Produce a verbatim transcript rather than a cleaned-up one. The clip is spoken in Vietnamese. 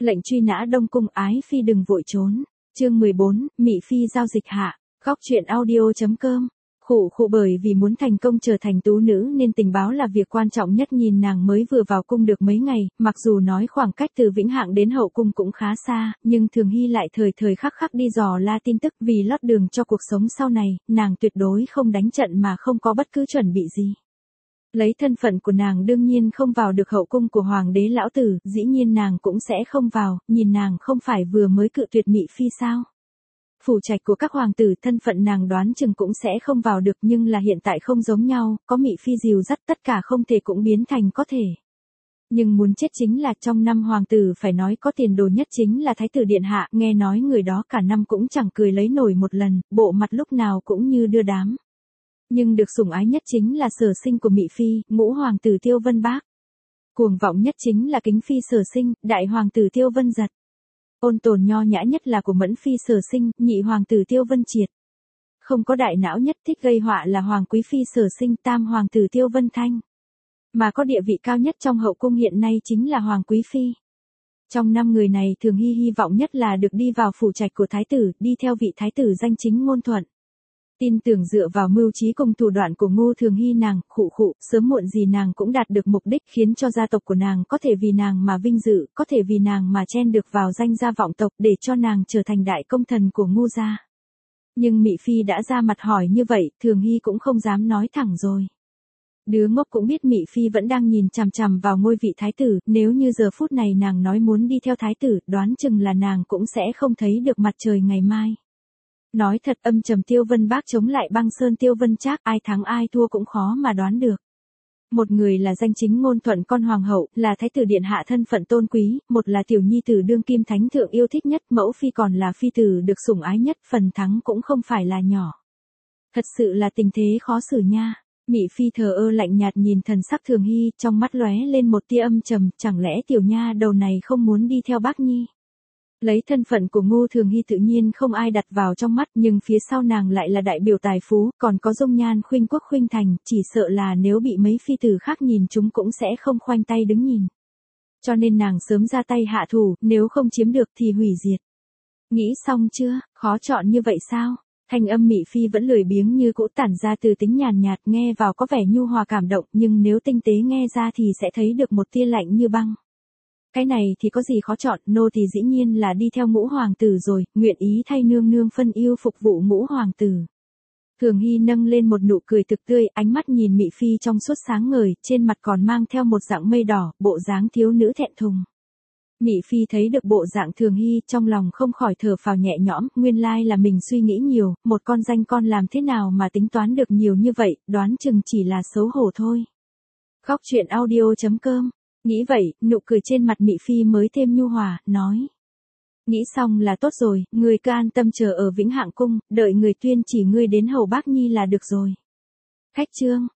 Lệnh truy nã Đông Cung, ái phi đừng vội trốn. Chương mười bốn, Mị Phi giao dịch hạ. Góc truyện audio chấm com. Khụ khụ bởi vì muốn thành công trở thành tú nữ nên tình báo là việc quan trọng nhất. Nhìn nàng mới vừa vào cung được mấy ngày, mặc dù nói khoảng cách từ Vĩnh Hạng đến hậu cung cũng khá xa, nhưng Thường Hy lại thời thời khắc khắc đi dò la tin tức vì lót đường cho cuộc sống sau này, nàng tuyệt đối không đánh trận mà không có bất cứ chuẩn bị gì. Lấy thân phận của nàng đương nhiên không vào được hậu cung của hoàng đế lão tử, dĩ nhiên nàng cũng sẽ không vào, nhìn nàng không phải vừa mới cự tuyệt Mị Phi sao. Phủ trạch của các hoàng tử thân phận nàng đoán chừng cũng sẽ không vào được, nhưng là hiện tại không giống nhau, có Mị Phi dìu dắt tất cả không thể cũng biến thành có thể. Nhưng muốn chết chính là trong năm hoàng tử phải nói có tiền đồ nhất chính là Thái tử Điện Hạ, nghe nói người đó cả năm cũng chẳng cười lấy nổi một lần, bộ mặt lúc nào cũng như đưa đám. Nhưng được sủng ái nhất chính là sở sinh của Mị Phi, ngũ hoàng tử Tiêu Vân Bác. Cuồng vọng nhất chính là Kính Phi sở sinh, đại hoàng tử Tiêu Vân Giật. Ôn tồn nho nhã nhất là của Mẫn Phi sở sinh, nhị hoàng tử Tiêu Vân Triệt. Không có đại não nhất thích gây họa là Hoàng Quý Phi sở sinh, tam hoàng tử Tiêu Vân Thanh. Mà có địa vị cao nhất trong hậu cung hiện nay chính là Hoàng Quý Phi. Trong năm người này Thường Hy hy vọng nhất là được đi vào phủ trạch của thái tử, đi theo vị thái tử danh chính ngôn thuận. Tin tưởng dựa vào mưu trí cùng thủ đoạn của Ngô Thường Hy nàng, khụ khụ, sớm muộn gì nàng cũng đạt được mục đích, khiến cho gia tộc của nàng có thể vì nàng mà vinh dự, có thể vì nàng mà chen được vào danh gia vọng tộc để cho nàng trở thành đại công thần của Ngô gia. Nhưng Mị Phi đã ra mặt hỏi như vậy, Thường Hy cũng không dám nói thẳng rồi. Đứa ngốc cũng biết Mị Phi vẫn đang nhìn chằm chằm vào ngôi vị thái tử, nếu như giờ phút này nàng nói muốn đi theo thái tử, đoán chừng là nàng cũng sẽ không thấy được mặt trời ngày mai. Nói thật, âm trầm Tiêu Vân Bác chống lại băng sơn Tiêu Vân Trác, ai thắng ai thua cũng khó mà đoán được. Một người là danh chính ngôn thuận con hoàng hậu, là thái tử điện hạ thân phận tôn quý, một là tiểu nhi tử đương kim thánh thượng yêu thích nhất, mẫu phi còn là phi tử được sủng ái nhất, phần thắng cũng không phải là nhỏ. Thật sự là tình thế khó xử nha. Mị Phi thờ ơ lạnh nhạt nhìn thần sắc Thường Hy, trong mắt lóe lên một tia âm trầm, chẳng lẽ tiểu nha đầu này không muốn đi theo bác nhi. Lấy thân phận của Ngô Thường Hy tự nhiên không ai đặt vào trong mắt, nhưng phía sau nàng lại là đại biểu tài phú, còn có dung nhan khuynh quốc khuynh thành, chỉ sợ là nếu bị mấy phi tử khác nhìn chúng cũng sẽ không khoanh tay đứng nhìn. Cho nên nàng sớm ra tay hạ thủ, nếu không chiếm được thì hủy diệt. Nghĩ xong chưa, khó chọn như vậy sao? Thanh âm Mị Phi vẫn lười biếng như cũ, tản ra từ tính nhàn nhạt, nghe vào có vẻ nhu hòa cảm động, nhưng nếu tinh tế nghe ra thì sẽ thấy được một tia lạnh như băng. Cái này thì có gì khó chọn, nô thì dĩ nhiên là đi theo ngũ hoàng tử rồi, nguyện ý thay nương nương phân yêu phục vụ ngũ hoàng tử. Thường Hy nâng lên một nụ cười thực tươi, ánh mắt nhìn Mị Phi trong suốt sáng ngời, trên mặt còn mang theo một dạng mây đỏ, bộ dáng thiếu nữ thẹn thùng. Mị Phi thấy được bộ dạng Thường Hy, trong lòng không khỏi thở phào nhẹ nhõm, nguyên lai là mình suy nghĩ nhiều, một con danh con làm thế nào mà tính toán được nhiều như vậy, đoán chừng chỉ là xấu hổ thôi. Góc truyện audio chấm com. Nghĩ vậy, nụ cười trên mặt Mị Phi mới thêm nhu hòa, nói. Nghĩ xong là tốt rồi, người cứ an tâm chờ ở Vĩnh Hạng cung, đợi người tuyên chỉ ngươi đến hầu bác nhi là được rồi. Khách trương,